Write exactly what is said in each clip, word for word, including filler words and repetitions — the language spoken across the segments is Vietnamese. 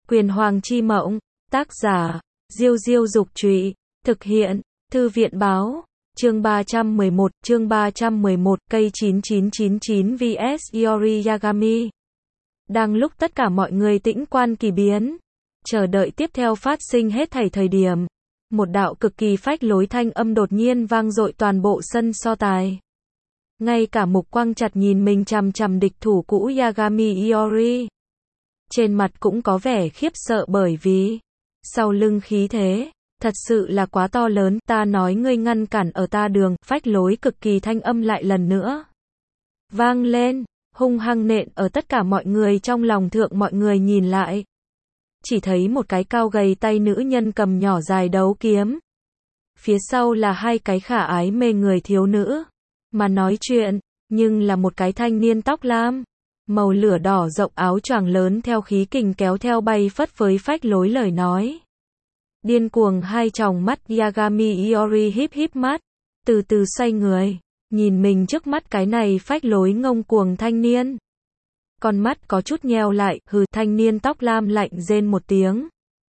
Quyền Hoàng Chi Mộng, tác giả, Diêu Diêu Dục Trụy, thực hiện, Thư viện Báo, chương ba trăm mười một, chương ba trăm mười một, cây chín chín chín chín vs Iori Yagami. Đang lúc tất cả mọi người tĩnh quan kỳ biến, chờ đợi tiếp theo phát sinh hết thảy thời điểm, một đạo cực kỳ phách lối thanh âm đột nhiên vang dội toàn bộ sân so tài. Ngay cả Mục Quang chặt nhìn mình chằm chằm địch thủ cũ Yagami Iori. Trên mặt cũng có vẻ khiếp sợ bởi vì sau lưng khí thế thật sự là quá to lớn, ta nói ngươi ngăn cản ở ta đường, phách lối cực kỳ thanh âm lại lần nữa vang lên, hung hăng nện ở tất cả mọi người trong lòng. Thượng mọi người nhìn lại, chỉ thấy một cái cao gầy tay nữ nhân cầm nhỏ dài đấu kiếm, phía sau là hai cái khả ái mê người thiếu nữ, mà nói chuyện nhưng là một cái thanh niên tóc lam, màu lửa đỏ rộng áo choàng lớn theo khí kình kéo theo bay phất với phách lối lời nói. Điên cuồng hai tròng mắt Yagami Iori híp híp mắt, từ từ xoay người, nhìn mình trước mắt cái này phách lối ngông cuồng thanh niên. Con mắt có chút nheo lại, hừ, thanh niên tóc lam lạnh rên một tiếng.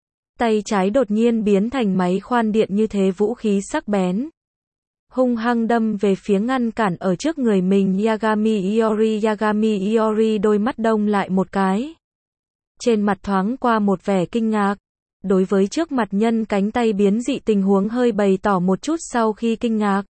Tay trái đột nhiên biến thành máy khoan điện như thế vũ khí sắc bén, hung hăng đâm về phía ngăn cản ở trước người mình Yagami Iori. Yagami Iori đôi mắt đông lại một cái, trên mặt thoáng qua một vẻ kinh ngạc. Đối với trước mặt nhân cánh tay biến dị tình huống hơi bày tỏ một chút sau khi kinh ngạc,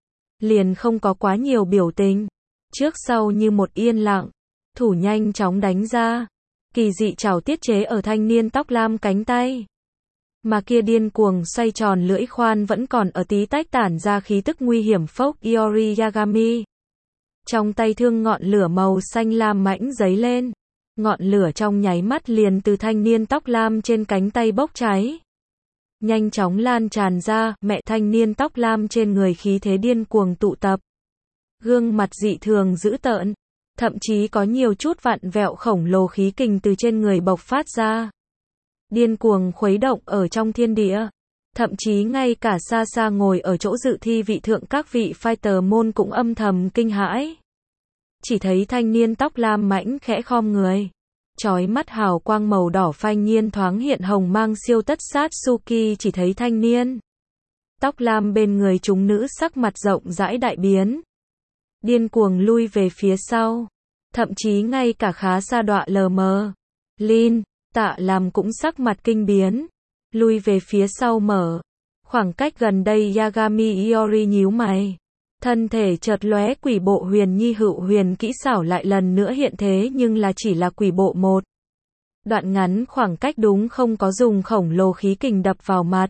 liền không có quá nhiều biểu tình, trước sau như một yên lặng, thủ nhanh chóng đánh ra, kỳ dị trảo tiết chế ở thanh niên tóc lam cánh tay. Mà kia điên cuồng xoay tròn lưỡi khoan vẫn còn ở tí tách tản ra khí tức nguy hiểm phốc Iori Yagami. Trong tay thương ngọn lửa màu xanh lam mãnh giấy lên. Ngọn lửa trong nháy mắt liền từ thanh niên tóc lam trên cánh tay bốc cháy, nhanh chóng lan tràn ra. Mẹ, thanh niên tóc lam trên người khí thế điên cuồng tụ tập, gương mặt dị thường dữ tợn, thậm chí có nhiều chút vặn vẹo khổng lồ khí kình từ trên người bộc phát ra, điên cuồng khuấy động ở trong thiên địa. Thậm chí ngay cả xa xa ngồi ở chỗ dự thi vị thượng các vị fighter môn cũng âm thầm kinh hãi. Chỉ thấy thanh niên tóc lam mãnh khẽ khom người, chói mắt hào quang màu đỏ phanh nhiên thoáng hiện hồng mang siêu tất sát Suki. Chỉ thấy thanh niên tóc lam bên người chúng nữ sắc mặt rộng rãi đại biến, điên cuồng lui về phía sau, thậm chí ngay cả khá xa đọa lờ mờ Lin, Tạ làm cũng sắc mặt kinh biến, lui về phía sau mở khoảng cách gần đây. Yagami Iori nhíu mày, thân thể chợt lóe, quỷ bộ huyền nhi hữu huyền kỹ xảo lại lần nữa hiện thế, nhưng là chỉ là quỷ bộ một đoạn ngắn khoảng cách, đúng không có dùng khổng lồ khí kình đập vào mặt.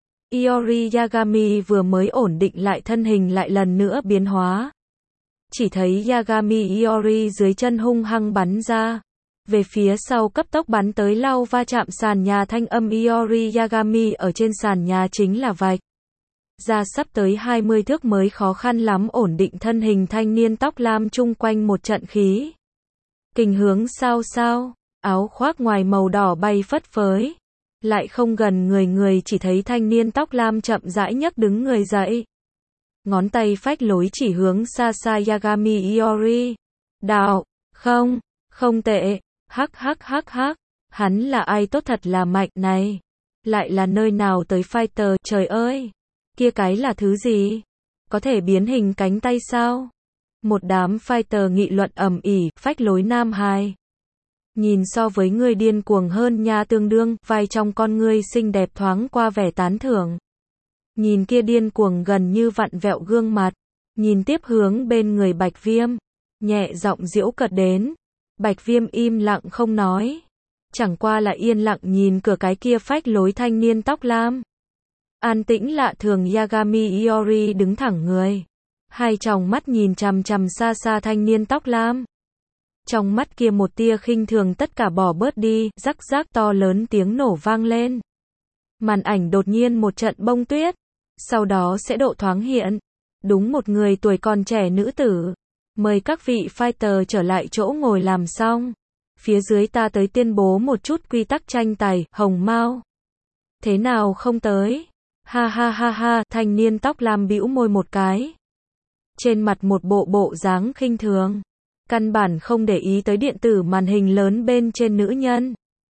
Iori Yagami vừa mới ổn định lại thân hình lại lần nữa biến hóa. Chỉ thấy Yagami Iori dưới chân hung hăng bắn ra, về phía sau cấp tốc bắn tới lau va chạm sàn nhà. Thanh âm Iori Yagami ở trên sàn nhà chính là vạch ra sắp tới hai mươi thước mới khó khăn lắm ổn định thân hình. Thanh niên tóc lam chung quanh một trận khí kình hướng sao sao, áo khoác ngoài màu đỏ bay phất phới, lại không gần người người. Chỉ thấy thanh niên tóc lam chậm rãi nhấc đứng người dậy, ngón tay phách lối chỉ hướng xa xa Yagami Iori. Đạo, không, không tệ, hắc hắc hắc hắc, hắn là ai tốt thật là mạnh này, lại là nơi nào tới fighter, trời ơi, kia cái là thứ gì, có thể biến hình cánh tay sao? Một đám fighter nghị luận ầm ĩ. Phách lối nam hài, nhìn so với người điên cuồng hơn nha, tương đương, vai trong con ngươi xinh đẹp thoáng qua vẻ tán thưởng. Nhìn kia điên cuồng gần như vặn vẹo gương mặt, nhìn tiếp hướng bên người Bạch Viêm, nhẹ giọng giễu cợt đến. Bạch Viêm im lặng không nói, chẳng qua là yên lặng nhìn cửa cái kia phách lối thanh niên tóc lam. An tĩnh lạ thường. Yagami Iori đứng thẳng người, hai tròng mắt nhìn chằm chằm xa xa thanh niên tóc lam. Trong mắt kia một tia khinh thường tất cả bỏ bớt đi, rắc rắc to lớn tiếng nổ vang lên. Màn ảnh đột nhiên một trận bông tuyết, sau đó sẽ độ thoáng hiện, đúng một người tuổi còn trẻ nữ tử. Mời các vị fighter trở lại chỗ ngồi làm xong. Phía dưới ta tới tuyên bố một chút quy tắc tranh tài. Hồng Mao, thế nào không tới? Ha ha ha ha, thanh niên tóc lam bĩu môi một cái, trên mặt một bộ bộ dáng khinh thường, căn bản không để ý tới điện tử màn hình lớn bên trên nữ nhân.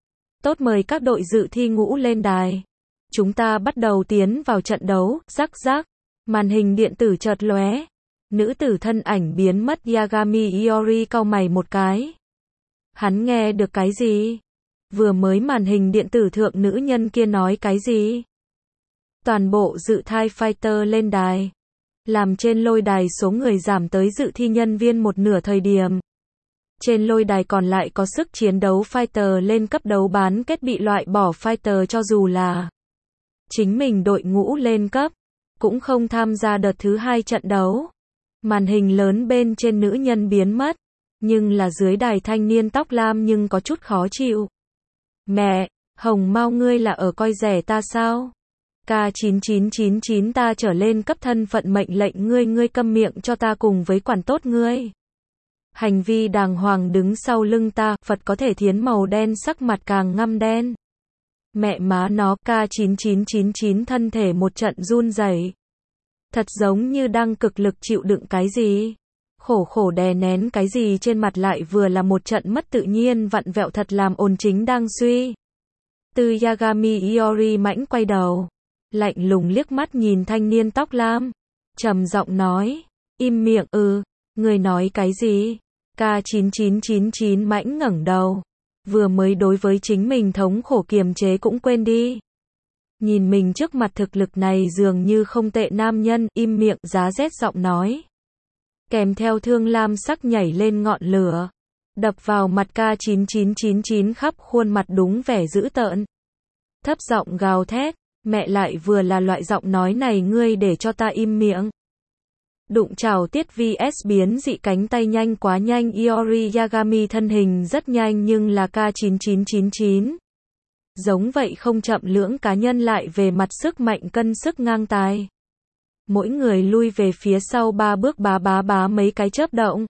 Tốt, mời các đội dự thi ngũ lên đài. Chúng ta bắt đầu tiến vào trận đấu. Rắc rắc. Màn hình điện tử chợt lóe. Nữ tử thân ảnh biến mất. Yagami Iori cau mày một cái. Hắn nghe được cái gì? Vừa mới màn hình điện tử thượng nữ nhân kia nói cái gì? Toàn bộ dự thai fighter lên đài. Làm trên lôi đài số người giảm tới dự thi nhân viên một nửa thời điểm. Trên lôi đài còn lại có sức chiến đấu fighter lên cấp đấu bán kết bị loại bỏ fighter cho dù là chính mình đội ngũ lên cấp, cũng không tham gia đợt thứ hai trận đấu. Màn hình lớn bên trên nữ nhân biến mất, nhưng là dưới đài thanh niên tóc lam nhưng có chút khó chịu. Mẹ, Hồng Mao ngươi là ở coi rẻ ta sao? K chín chín chín chín ta trở lên cấp thân phận mệnh lệnh ngươi ngươi câm miệng cho ta cùng với quản tốt ngươi. Hành vi đàng hoàng đứng sau lưng ta, Phật có thể thiến màu đen sắc mặt càng ngăm đen. Mẹ má nó, K chín chín chín chín thân thể một trận run rẩy. Thật giống như đang cực lực chịu đựng cái gì. Khổ khổ đè nén cái gì trên mặt lại vừa là một trận mất tự nhiên vặn vẹo thật làm ồn chính đang suy. Từ Yagami Iori mãnh quay đầu. Lạnh lùng liếc mắt nhìn thanh niên tóc lam. Trầm giọng nói. Im miệng ừ. Người nói cái gì? K chín chín chín chín mãnh ngẩng đầu. Vừa mới đối với chính mình thống khổ kiềm chế cũng quên đi. Nhìn mình trước mặt thực lực này dường như không tệ nam nhân, im miệng, giá rét giọng nói. Kèm theo thương lam sắc nhảy lên ngọn lửa. Đập vào mặt K chín chín chín chín khắp khuôn mặt đúng vẻ dữ tợn. Thấp giọng gào thét, mẹ lại vừa là loại giọng nói này ngươi để cho ta im miệng. Đụng chào tiết vs biến dị cánh tay nhanh quá nhanh Iori Yagami thân hình rất nhanh nhưng là K chín chín chín chín. Giống vậy không chậm lưỡng cá nhân lại về mặt sức mạnh cân sức ngang tài. Mỗi người lui về phía sau ba bước bá bá bá mấy cái chớp động.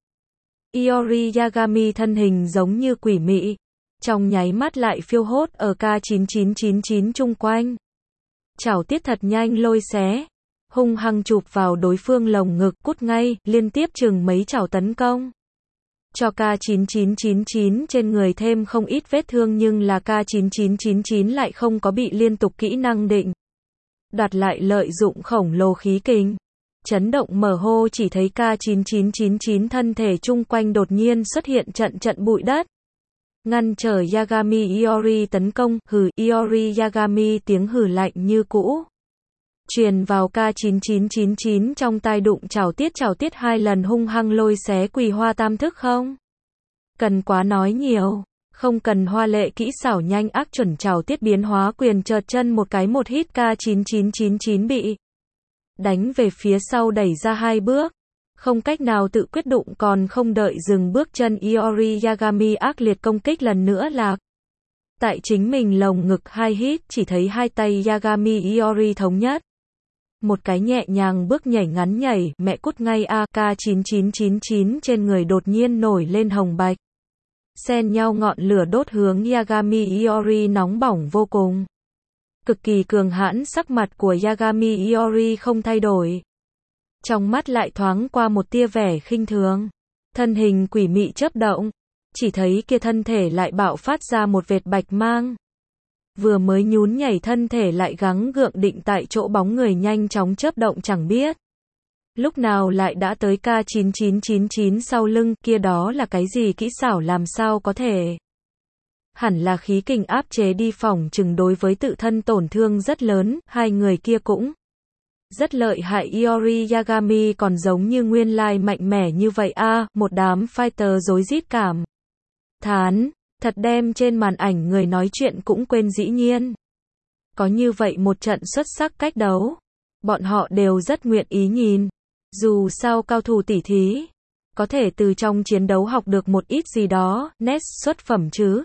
Iori Yagami thân hình giống như quỷ mị. Trong nháy mắt lại phiêu hốt ở K chín chín chín chín chung quanh. Chảo tiết thật nhanh lôi xé. Hung hăng chụp vào đối phương lồng ngực cút ngay, liên tiếp chừng mấy chảo tấn công. Cho K chín chín chín chín trên người thêm không ít vết thương nhưng là K chín chín chín chín lại không có bị liên tục kỹ năng định. Đoạt lại lợi dụng khổng lồ khí kình. Chấn động mở hô chỉ thấy K chín chín chín chín thân thể chung quanh đột nhiên xuất hiện trận trận bụi đất. Ngăn trở Yagami Iori tấn công, hừ Iori Yagami tiếng hừ lạnh như cũ. Truyền vào K chín chín chín chín trong tai đụng chảo tiết chảo tiết hai lần hung hăng lôi xé quỳ hoa tam thức không? Cần quá nói nhiều, không cần hoa lệ kỹ xảo nhanh ác chuẩn chảo tiết biến hóa quyền chợt chân một cái một hít K chín chín chín chín bị đánh về phía sau đẩy ra hai bước. Không cách nào tự quyết đụng còn không đợi dừng bước chân Iori Yagami ác liệt công kích lần nữa lạc. Tại chính mình lồng ngực hai hít chỉ thấy hai tay Yagami Iori thống nhất. Một cái nhẹ nhàng bước nhảy ngắn nhảy, mẹ cút ngay a K chín chín chín chín trên người đột nhiên nổi lên hồng bạch. Xen nhau ngọn lửa đốt hướng Yagami Iori nóng bỏng vô cùng. Cực kỳ cường hãn sắc mặt của Yagami Iori không thay đổi. Trong mắt lại thoáng qua một tia vẻ khinh thường. Thân hình quỷ mị chớp động. Chỉ thấy kia thân thể lại bạo phát ra một vệt bạch mang. Vừa mới nhún nhảy thân thể lại gắng gượng định tại chỗ bóng người nhanh chóng chớp động chẳng biết. Lúc nào lại đã tới K chín chín chín chín sau lưng kia đó là cái gì kỹ xảo làm sao có thể. Hẳn là khí kình áp chế đi phỏng chừng đối với tự thân tổn thương rất lớn, hai người kia cũng rất lợi hại Iori Yagami còn giống như nguyên lai mạnh mẽ như vậy a à, một đám fighter rối rít cảm. Thán, thật đem trên màn ảnh người nói chuyện cũng quên dĩ nhiên. Có như vậy một trận xuất sắc cách đấu. Bọn họ đều rất nguyện ý nhìn. Dù sao cao thủ tỉ thí. Có thể từ trong chiến đấu học được một ít gì đó, nét xuất phẩm chứ.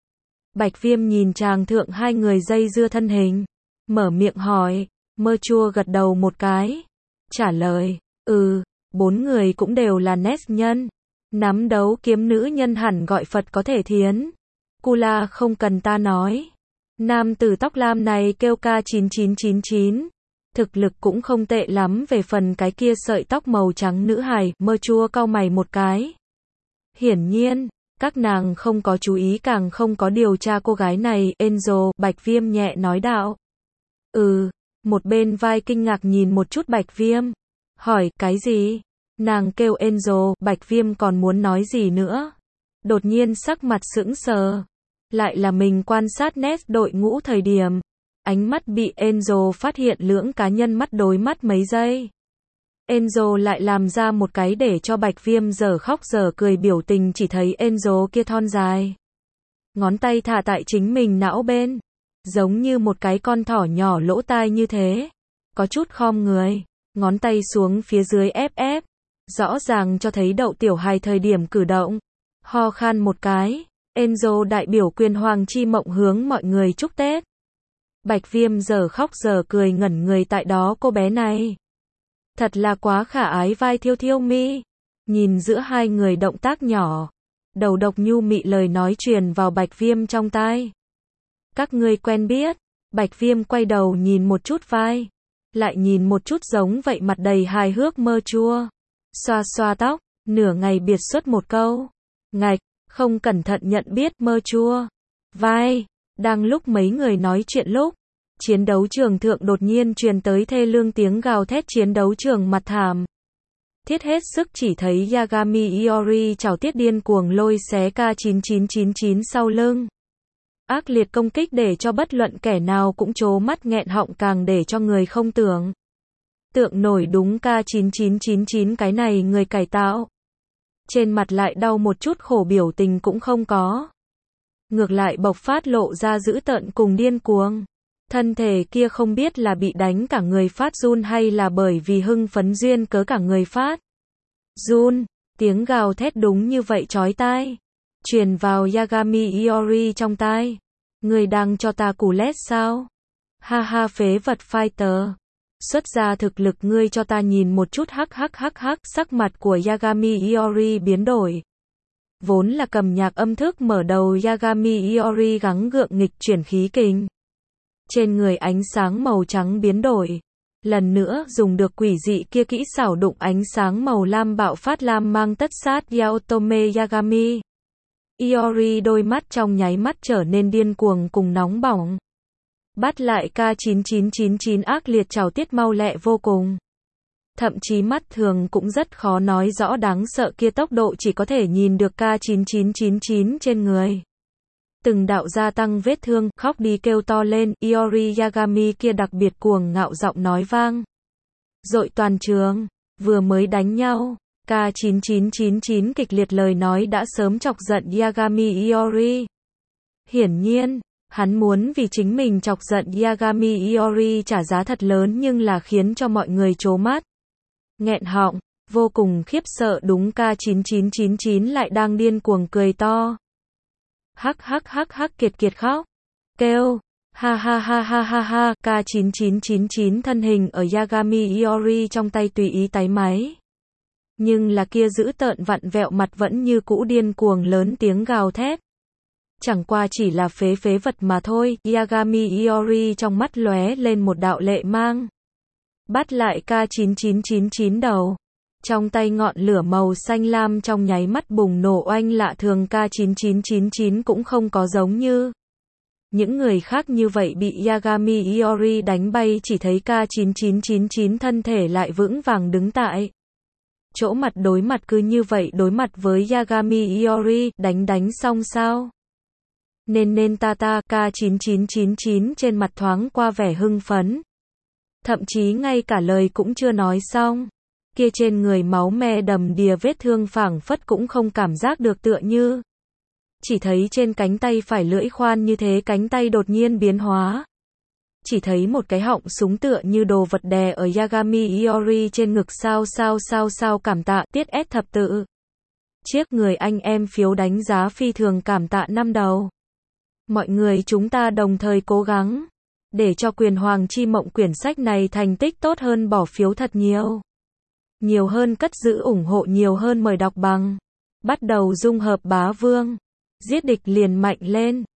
Bạch Viêm nhìn chàng thượng hai người dây dưa thân hình. Mở miệng hỏi. Mơ chua gật đầu một cái. Trả lời. Ừ, bốn người cũng đều là nét nhân. Nắm đấu kiếm nữ nhân hẳn gọi Phật có thể thiến. Kula không cần ta nói. Nam tử tóc lam này kêu K chín chín chín chín. Thực lực cũng không tệ lắm về phần cái kia sợi tóc màu trắng nữ hài, mơ chua cau mày một cái. Hiển nhiên, Các nàng không có chú ý càng không có điều tra cô gái này, Angel, Bạch Viêm nhẹ nói đạo. Ừ, một bên vai kinh ngạc nhìn một chút Bạch Viêm. Hỏi, cái gì? Nàng kêu Angel, Bạch Viêm còn muốn nói gì nữa. Đột nhiên sắc mặt sững sờ. Lại là mình quan sát nét đội ngũ thời điểm. Ánh mắt bị Angel phát hiện lưỡng cá nhân mắt đối mắt mấy giây. Angel lại làm ra một cái để cho Bạch Viêm giờ khóc giờ cười biểu tình, chỉ thấy Angel kia thon dài. Ngón tay thả tại chính mình não bên. Giống như một cái con thỏ nhỏ lỗ tai như thế. Có chút khom người. Ngón tay xuống phía dưới ép ép. Rõ ràng cho thấy đậu tiểu hài thời điểm cử động. Ho khan một cái. Angel đại biểu quyền hoàng chi mộng hướng mọi người chúc Tết. Bạch Viêm giờ khóc giờ cười ngẩn người tại đó, cô bé này. Thật là quá khả ái, vai thiêu thiêu mi. Nhìn giữa hai người động tác nhỏ. Đầu độc nhu mị lời nói truyền vào Bạch Viêm trong tai. Các ngươi quen biết. Bạch Viêm quay đầu nhìn một chút vai. Lại nhìn một chút giống vậy mặt đầy hài hước mơ chua. Xoa xoa tóc. Nửa ngày biệt xuất một câu. Ngạch, không cẩn thận nhận biết mơ chua. Vai. Đang lúc mấy người nói chuyện lúc. Chiến đấu trường thượng đột nhiên truyền tới thê lương tiếng gào thét chiến đấu trường mặt thảm. Thiết hết sức chỉ thấy Yagami Iori trảo tiết điên cuồng lôi xé K chín chín chín chín sau lưng. Ác liệt công kích để cho bất luận kẻ nào cũng trố mắt nghẹn họng, càng để cho người không tưởng. Tượng nổi đúng K chín chín chín chín cái này người cải tạo. Trên mặt lại đau một chút khổ biểu tình cũng không có. Ngược lại bộc phát lộ ra dữ tợn cùng điên cuồng. Thân thể kia không biết là bị đánh cả người phát run hay là bởi vì hưng phấn duyên cớ cả người phát run. Tiếng gào thét đúng như vậy chói tai. Truyền vào Yagami Iori trong tai. Người đang cho ta củ lét sao? Ha ha, phế vật fighter. Xuất ra thực lực ngươi cho ta nhìn một chút. Hắc hắc hắc hắc. Sắc mặt của Yagami Iori biến đổi. Vốn là cầm nhạc âm thức mở đầu, Yagami Iori gắng gượng nghịch chuyển khí kình. Trên người ánh sáng màu trắng biến đổi. Lần nữa dùng được quỷ dị kia kỹ xảo đụng ánh sáng màu lam bạo phát lam mang tất sát Yaotome Yagami. Iori đôi mắt trong nháy mắt trở nên điên cuồng cùng nóng bỏng. Bắt lại K chín chín chín chín ác liệt trảo tiết mau lẹ vô cùng. Thậm chí mắt thường cũng rất khó nói rõ đáng sợ kia tốc độ, chỉ có thể nhìn được K chín chín chín chín trên người. Từng đạo gia tăng vết thương, khóc đi kêu to lên, Iori Yagami kia đặc biệt cuồng ngạo giọng nói vang. Dội toàn trường, vừa mới đánh nhau, K chín chín chín chín kịch liệt lời nói đã sớm chọc giận Yagami Iori. Hiển nhiên, hắn muốn vì chính mình chọc giận Yagami Iori trả giá thật lớn, nhưng là khiến cho mọi người trố mắt. Nghẹn họng, vô cùng khiếp sợ, đúng K chín chín chín chín lại đang điên cuồng cười to. Hắc hắc hắc hắc, kiệt kiệt khóc. Kêu. Ha ha ha ha ha ha. K chín chín chín chín thân hình ở Yagami Iori trong tay tùy ý tái máy. Nhưng là kia giữ tợn vặn vẹo mặt vẫn như cũ điên cuồng lớn tiếng gào thét. Chẳng qua chỉ là phế phế vật mà thôi. Yagami Iori trong mắt lóe lên một đạo lệ mang. Bắt lại K chín chín chín chín đầu. Trong tay ngọn lửa màu xanh lam trong nháy mắt bùng nổ oanh lạ thường. K chín chín chín chín cũng không có giống như những người khác như vậy bị Yagami Iori đánh bay, chỉ thấy K chín chín chín chín thân thể lại vững vàng đứng tại chỗ, mặt đối mặt cứ như vậy đối mặt với Yagami Iori. Đánh đánh xong sao? Nên nên ta ta. K chín chín chín chín trên mặt thoáng qua vẻ hưng phấn. Thậm chí ngay cả lời cũng chưa nói xong. Kia trên người máu me đầm đìa vết thương phảng phất cũng không cảm giác được, tựa như chỉ thấy trên cánh tay phải lưỡi khoan như thế, cánh tay đột nhiên biến hóa. Chỉ thấy một cái họng súng tựa như đồ vật đè ở Yagami Iori trên ngực. Sao sao sao sao, cảm tạ tiết S thập tự. Chiếc người anh em phiếu đánh giá phi thường cảm tạ năm đầu. Mọi người chúng ta đồng thời cố gắng để cho quyền hoàng chi mộng quyển sách này thành tích tốt hơn, bỏ phiếu thật nhiều. Nhiều hơn cất giữ ủng hộ, nhiều hơn mời đọc bằng. Bắt đầu dung hợp bá vương. Giết địch liền mạnh lên.